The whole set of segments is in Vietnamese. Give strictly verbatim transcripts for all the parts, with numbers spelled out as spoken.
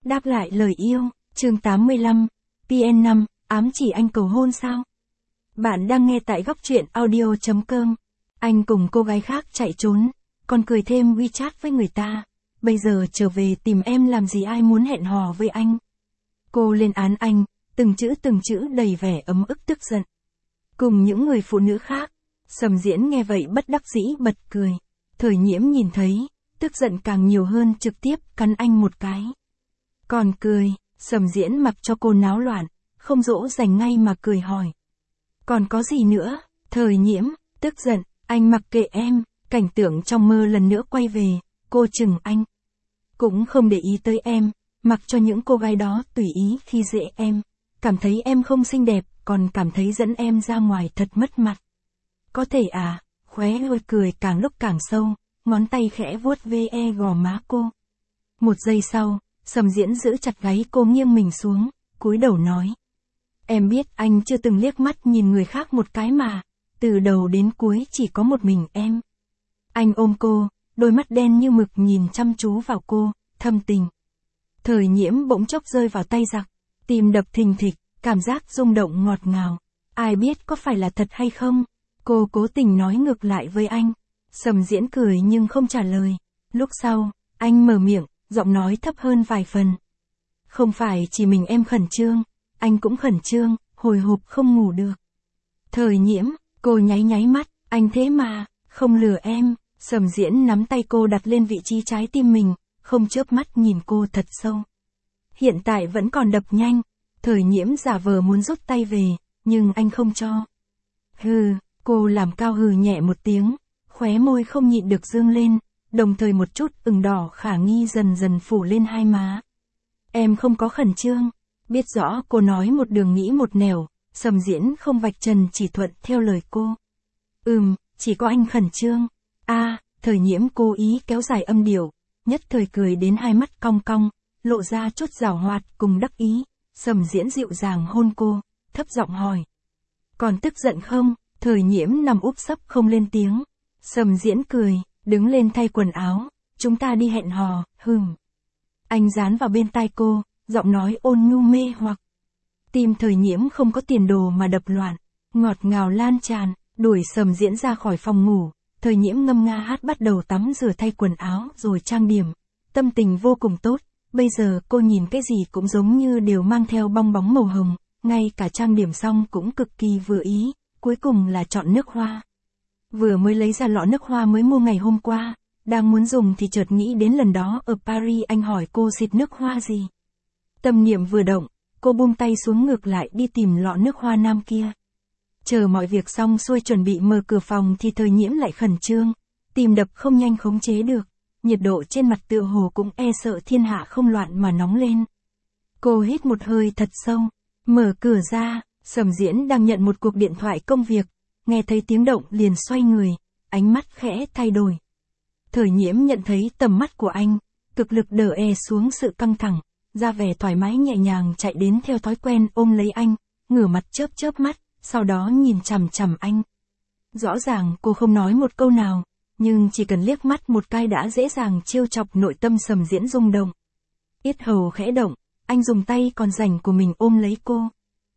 Đáp lại lời yêu, chương tám mươi lăm, pê en năm, ám chỉ anh cầu hôn sao? Bạn đang nghe tại góc truyện audio chấm com. Anh cùng cô gái khác chạy trốn, còn cười thêm WeChat với người ta. Bây giờ trở về tìm em làm gì, ai muốn hẹn hò với anh? Cô lên án anh, từng chữ từng chữ đầy vẻ ấm ức tức giận. Cùng những người phụ nữ khác, Sầm Diễn nghe vậy bất đắc dĩ bật cười. Thời Nhiễm nhìn thấy, tức giận càng nhiều hơn, trực tiếp cắn anh một cái. Còn cười, Sầm Diễn mặc cho cô náo loạn, không dỗ dành ngay mà cười hỏi. Còn có gì nữa? Thời Nhiễm, tức giận, anh mặc kệ em, cảnh tượng trong mơ lần nữa quay về, cô chừng anh. Cũng không để ý tới em, mặc cho những cô gái đó tùy ý khi dễ em. Cảm thấy em không xinh đẹp, còn cảm thấy dẫn em ra ngoài thật mất mặt. Có thể à, khóe môi cười càng lúc càng sâu, ngón tay khẽ vuốt ve gò má cô. Một giây sau, Sầm Diễn giữ chặt gáy cô, nghiêng mình xuống, cúi đầu nói. Em biết anh chưa từng liếc mắt nhìn người khác một cái mà, từ đầu đến cuối chỉ có một mình em. Anh ôm cô, đôi mắt đen như mực nhìn chăm chú vào cô, thâm tình. Thời Nhiễm bỗng chốc rơi vào tay giặc, tim đập thình thịch, cảm giác rung động ngọt ngào. Ai biết có phải là thật hay không? Cô cố tình nói ngược lại với anh. Sầm Diễn cười nhưng không trả lời. Lúc sau, anh mở miệng, giọng nói thấp hơn vài phần. Không phải chỉ mình em khẩn trương, anh cũng khẩn trương, hồi hộp không ngủ được. Thời Nhiễm, cô nháy nháy mắt, anh thế mà, không lừa em. Sầm Diễn nắm tay cô đặt lên vị trí trái tim mình, không chớp mắt nhìn cô thật sâu. Hiện tại vẫn còn đập nhanh. Thời Nhiễm giả vờ muốn rút tay về, nhưng anh không cho. Hừ, cô làm cao hừ nhẹ một tiếng, khóe môi không nhịn được dương lên, đồng thời một chút ửng đỏ khả nghi dần dần phủ lên hai má. Em không có khẩn trương. Biết rõ cô nói một đường nghĩ một nẻo, Sầm Diễn không vạch trần, chỉ thuận theo lời cô. Ừm, chỉ có anh khẩn trương. A, à, Thời Nhiễm cố ý kéo dài âm điệu, nhất thời cười đến hai mắt cong cong, lộ ra chút giảo hoạt cùng đắc ý. Sầm Diễn dịu dàng hôn cô, thấp giọng hỏi. Còn tức giận không? Thời Nhiễm nằm úp sấp không lên tiếng. Sầm Diễn cười, đứng lên thay quần áo. Chúng ta đi hẹn hò, hừm. Anh dán vào bên tai cô, giọng nói ôn nhu mê hoặc. Tim Thời Nhiễm không có tiền đồ mà đập loạn, ngọt ngào lan tràn, đuổi Sầm Diễn ra khỏi phòng ngủ. Thời Nhiễm ngâm nga hát, bắt đầu tắm rửa thay quần áo rồi trang điểm. Tâm tình vô cùng tốt. Bây giờ cô nhìn cái gì cũng giống như đều mang theo bong bóng màu hồng, ngay cả trang điểm xong cũng cực kỳ vừa ý, cuối cùng là chọn nước hoa. Vừa mới lấy ra lọ nước hoa mới mua ngày hôm qua, đang muốn dùng thì chợt nghĩ đến lần đó ở Paris anh hỏi cô xịt nước hoa gì. Tâm niệm vừa động, cô buông tay xuống ngược lại đi tìm lọ nước hoa nam kia. Chờ mọi việc xong xuôi chuẩn bị mở cửa phòng thì Thời Nhiễm lại khẩn trương, tim đập không nhanh khống chế được. Nhiệt độ trên mặt tựa hồ cũng e sợ thiên hạ không loạn mà nóng lên. Cô hít một hơi thật sâu, mở cửa ra, Sầm Diễn đang nhận một cuộc điện thoại công việc, nghe thấy tiếng động liền xoay người, ánh mắt khẽ thay đổi. Thời Nhiễm nhận thấy tầm mắt của anh, cực lực đè e xuống sự căng thẳng, ra vẻ thoải mái nhẹ nhàng chạy đến theo thói quen ôm lấy anh, ngửa mặt chớp chớp mắt, sau đó nhìn chằm chằm anh. Rõ ràng cô không nói một câu nào, nhưng chỉ cần liếc mắt một cái đã dễ dàng trêu chọc nội tâm Sầm Diễn rung động. Yết hầu khẽ động, anh dùng tay còn rảnh của mình ôm lấy cô.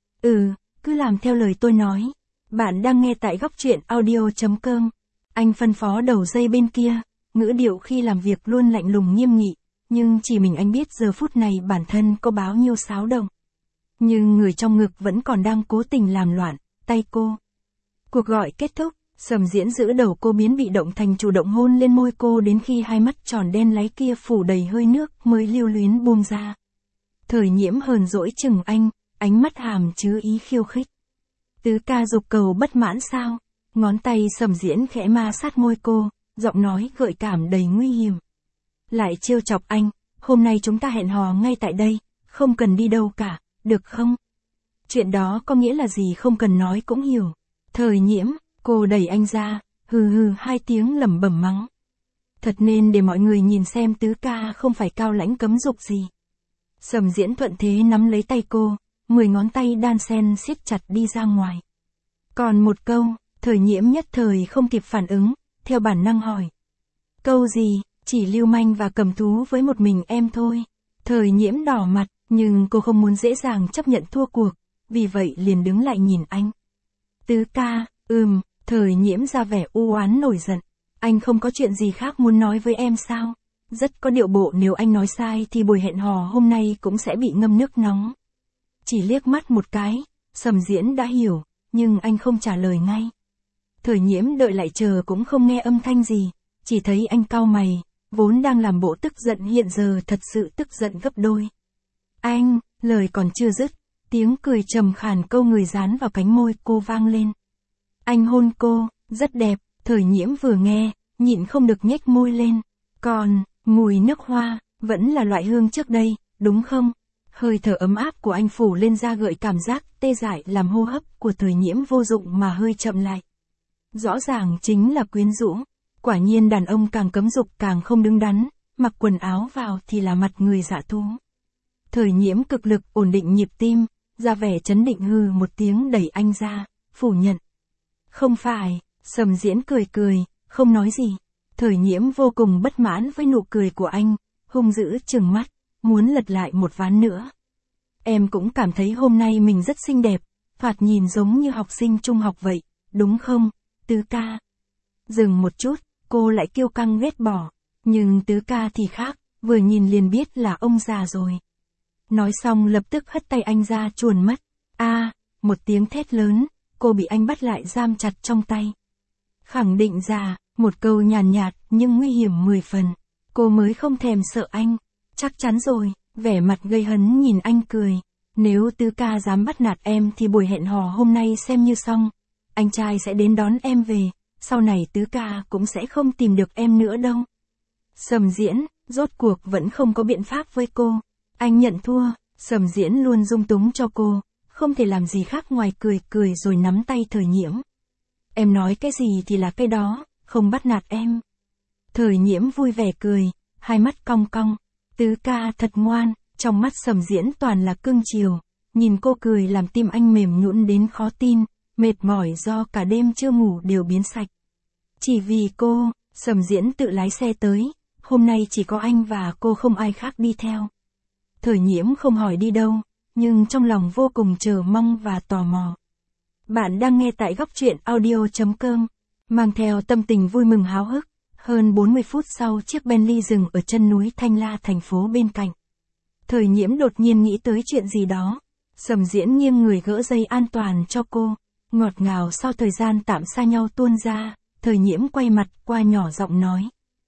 Ừ, cứ làm theo lời tôi nói. Bạn đang nghe tại góc truyện audio chấm com. Anh phân phó đầu dây bên kia, ngữ điệu khi làm việc luôn lạnh lùng nghiêm nghị, nhưng chỉ mình anh biết giờ phút này bản thân có bao nhiêu xáo động. Nhưng người trong ngực vẫn còn đang cố tình làm loạn, tay cô. Cuộc gọi kết thúc. Sầm Diễn giữ đầu cô biến bị động thành chủ động hôn lên môi cô đến khi hai mắt tròn đen láy kia phủ đầy hơi nước mới lưu luyến buông ra. Thời Nhiễm hờn dỗi chừng anh, ánh mắt hàm chứa ý khiêu khích. Tứ ca dục cầu bất mãn sao? Ngón tay Sầm Diễn khẽ ma sát môi cô, giọng nói gợi cảm đầy nguy hiểm. Lại trêu chọc anh, hôm nay chúng ta hẹn hò ngay tại đây, không cần đi đâu cả, được không? Chuyện đó có nghĩa là gì không cần nói cũng hiểu. Thời Nhiễm, cô đẩy anh ra, hừ hừ hai tiếng lẩm bẩm mắng. Thật nên để mọi người nhìn xem tứ ca không phải cao lãnh cấm dục gì. Sầm Diễn thuận thế nắm lấy tay cô, mười ngón tay đan sen siết chặt đi ra ngoài. Còn một câu, Thời Nhiễm nhất thời không kịp phản ứng, theo bản năng hỏi. Câu gì? Chỉ lưu manh và cầm thú với một mình em thôi. Thời Nhiễm đỏ mặt, nhưng cô không muốn dễ dàng chấp nhận thua cuộc, vì vậy liền đứng lại nhìn anh. Tứ ca, ừm, Thời Nhiễm ra vẻ u oán nổi giận. Anh không có chuyện gì khác muốn nói với em sao? Rất có điệu bộ, nếu anh nói sai thì buổi hẹn hò hôm nay cũng sẽ bị ngâm nước nóng. Chỉ liếc mắt một cái, Sầm Diễn đã hiểu, nhưng anh không trả lời ngay. Thời Nhiễm đợi lại chờ cũng không nghe âm thanh gì, chỉ thấy anh cau mày, vốn đang làm bộ tức giận hiện giờ thật sự tức giận gấp đôi. Anh, lời còn chưa dứt, tiếng cười trầm khàn câu người dán vào cánh môi cô vang lên. Anh hôn cô, rất đẹp. Thời Nhiễm vừa nghe, nhịn không được nhếch môi lên. Còn, mùi nước hoa, vẫn là loại hương trước đây, đúng không? Hơi thở ấm áp của anh phủ lên da gợi cảm giác tê dại làm hô hấp của Thời Nhiễm vô dụng mà hơi chậm lại. Rõ ràng chính là quyến rũ. Quả nhiên đàn ông càng cấm dục càng không đứng đắn, mặc quần áo vào thì là mặt người dạ thú. Thời Nhiễm cực lực ổn định nhịp tim, ra vẻ trấn định hừ một tiếng đẩy anh ra, phủ nhận. Không phải. Sầm Diễn cười cười, không nói gì. Thời Nhiễm vô cùng bất mãn với nụ cười của anh, hung dữ trừng mắt, muốn lật lại một ván nữa. Em cũng cảm thấy hôm nay mình rất xinh đẹp, thoạt nhìn giống như học sinh trung học vậy, đúng không, Tứ ca? Dừng một chút, cô lại kiêu căng ghét bỏ, nhưng Tứ ca thì khác, vừa nhìn liền biết là ông già rồi. Nói xong lập tức hất tay anh ra chuồn mất. A, một tiếng thét lớn, cô bị anh bắt lại giam chặt trong tay. Khẳng định già, một câu nhàn nhạt, nhạt nhưng nguy hiểm mười phần. Cô mới không thèm sợ anh. Chắc chắn rồi, vẻ mặt gây hấn nhìn anh cười. Nếu Tứ ca dám bắt nạt em thì buổi hẹn hò hôm nay xem như xong. Anh trai sẽ đến đón em về, sau này Tứ ca cũng sẽ không tìm được em nữa đâu. Sầm Diễn, rốt cuộc vẫn không có biện pháp với cô. Anh nhận thua, Sầm Diễn luôn dung túng cho cô, không thể làm gì khác ngoài cười cười rồi nắm tay Thời Nhiễm. Em nói cái gì thì là cái đó, không bắt nạt em. Thời Nhiễm vui vẻ cười, hai mắt cong cong. Tứ ca thật ngoan, trong mắt Sầm Diễn toàn là cưng chiều. Nhìn cô cười làm tim anh mềm nhũn đến khó tin, mệt mỏi do cả đêm chưa ngủ đều biến sạch. Chỉ vì cô, Sầm Diễn tự lái xe tới, hôm nay chỉ có anh và cô không ai khác đi theo. Thời Nhiễm không hỏi đi đâu, nhưng trong lòng vô cùng chờ mong và tò mò. Bạn đang nghe tại góc truyện audio chấm com, mang theo tâm tình vui mừng háo hức. Hơn bốn mươi phút sau chiếc Bentley dừng ở chân núi Thanh La thành phố bên cạnh. Thời Nhiễm đột nhiên nghĩ tới chuyện gì đó. Sầm Diễn nghiêng người gỡ dây an toàn cho cô. Ngọt ngào sau thời gian tạm xa nhau tuôn ra, Thời Nhiễm quay mặt qua nhỏ giọng nói.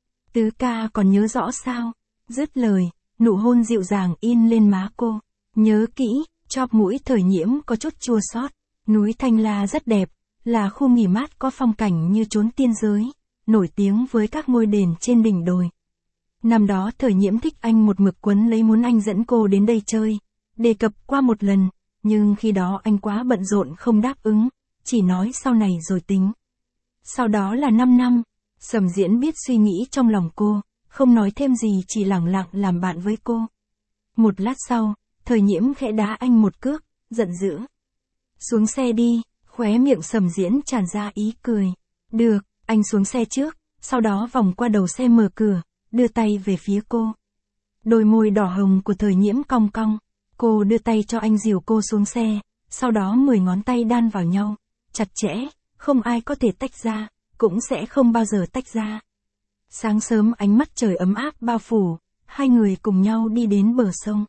Tứ ca còn nhớ rõ sao? Dứt lời, nụ hôn dịu dàng in lên má cô. Nhớ kỹ, chóp mũi Thời Nhiễm có chút chua xót. Núi Thanh La rất đẹp, là khu nghỉ mát có phong cảnh như chốn tiên giới, nổi tiếng với các ngôi đền trên đỉnh đồi. Năm đó Thời Nhiễm thích anh một mực quấn lấy muốn anh dẫn cô đến đây chơi, đề cập qua một lần, nhưng khi đó anh quá bận rộn không đáp ứng, chỉ nói sau này rồi tính. Sau đó là năm năm, Sầm Diễn biết suy nghĩ trong lòng cô, không nói thêm gì chỉ lẳng lặng làm bạn với cô. Một lát sau, Thời Nhiễm khẽ đá anh một cước, giận dữ. Xuống xe đi, khóe miệng Sầm Diễn tràn ra ý cười. Được, anh xuống xe trước, sau đó vòng qua đầu xe mở cửa, đưa tay về phía cô. Đôi môi đỏ hồng của Thời Nhiễm cong cong, cô đưa tay cho anh dìu cô xuống xe, sau đó mười ngón tay đan vào nhau, chặt chẽ, không ai có thể tách ra, cũng sẽ không bao giờ tách ra. Sáng sớm ánh mắt trời ấm áp bao phủ, hai người cùng nhau đi đến bờ sông.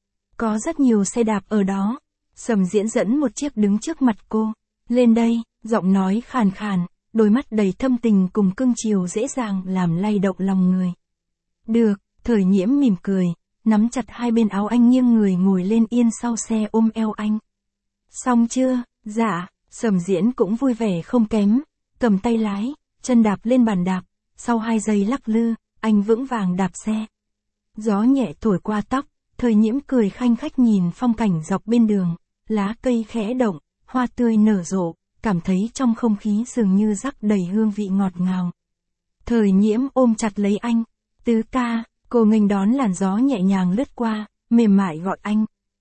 Có rất nhiều xe đạp ở đó. Sầm Diễn dẫn một chiếc đứng trước mặt cô. Lên đây, giọng nói khàn khàn, đôi mắt đầy thâm tình cùng cưng chiều dễ dàng làm lay động lòng người. Được, Thời Nhiễm mỉm cười, nắm chặt hai bên áo anh nghiêng người ngồi lên yên sau xe ôm eo anh. Xong chưa? Dạ, Sầm Diễn cũng vui vẻ không kém, cầm tay lái, chân đạp lên bàn đạp, sau hai giây lắc lư, anh vững vàng đạp xe. Gió nhẹ thổi qua tóc, Thời Nhiễm cười khanh khách nhìn phong cảnh dọc bên đường, lá cây khẽ động, hoa tươi nở rộ, cảm thấy trong không khí dường như rắc đầy hương vị ngọt ngào. Thời Nhiễm ôm chặt lấy anh. Tứ ca, cô nghênh đón làn gió nhẹ nhàng lướt qua, mềm mại gọi anh.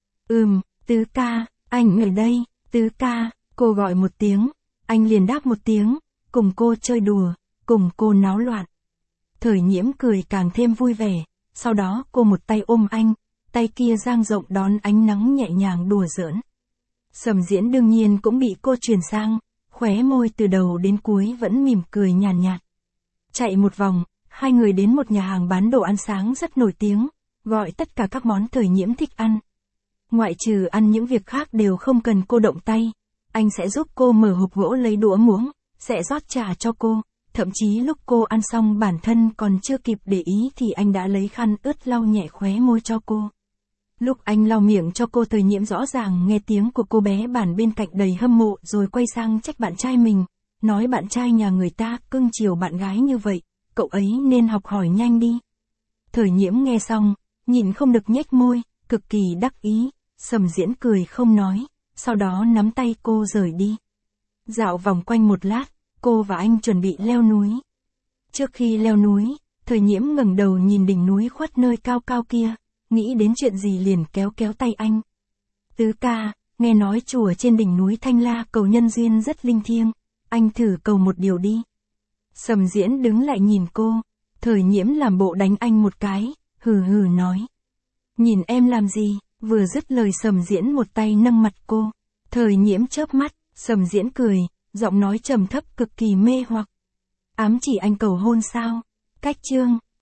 Ừm, Tứ ca, anh ở đây. Tứ ca, cô gọi một tiếng, anh liền đáp một tiếng, cùng cô chơi đùa, cùng cô náo loạn. Thời Nhiễm cười càng thêm vui vẻ, sau đó cô một tay ôm anh, tay kia dang rộng đón ánh nắng nhẹ nhàng đùa giỡn. Sầm Diễn đương nhiên cũng bị cô truyền sang, khóe môi từ đầu đến cuối vẫn mỉm cười nhàn nhạt, nhạt. Chạy một vòng, hai người đến một nhà hàng bán đồ ăn sáng rất nổi tiếng, gọi tất cả các món Thời Nhiễm thích ăn. Ngoại trừ ăn những việc khác đều không cần cô động tay, anh sẽ giúp cô mở hộp gỗ lấy đũa muỗng, sẽ rót trà cho cô, thậm chí lúc cô ăn xong bản thân còn chưa kịp để ý thì anh đã lấy khăn ướt lau nhẹ khóe môi cho cô. Lúc anh lau miệng cho cô, Thời Nhiễm rõ ràng nghe tiếng của cô bé bản bên cạnh đầy hâm mộ rồi quay sang trách bạn trai mình, nói bạn trai nhà người ta cưng chiều bạn gái như vậy, cậu ấy nên học hỏi nhanh đi. Thời Nhiễm nghe xong, nhìn không được nhếch môi, cực kỳ đắc ý, Sầm Diễn cười không nói, sau đó nắm tay cô rời đi. Dạo vòng quanh một lát, cô và anh chuẩn bị leo núi. Trước khi leo núi, Thời Nhiễm ngẩng đầu nhìn đỉnh núi khuất nơi cao cao kia, nghĩ đến chuyện gì liền kéo kéo tay anh. Tứ ca, nghe nói chùa trên đỉnh núi Thanh La cầu nhân duyên rất linh thiêng, anh thử cầu một điều đi. Sầm Diễn đứng lại nhìn cô, Thời Nhiễm làm bộ đánh anh một cái, hừ hừ nói. Nhìn em làm gì, vừa dứt lời Sầm Diễn một tay nâng mặt cô. Thời Nhiễm chớp mắt, Sầm Diễn cười, giọng nói trầm thấp cực kỳ mê hoặc. Ám chỉ anh cầu hôn sao? Cách chương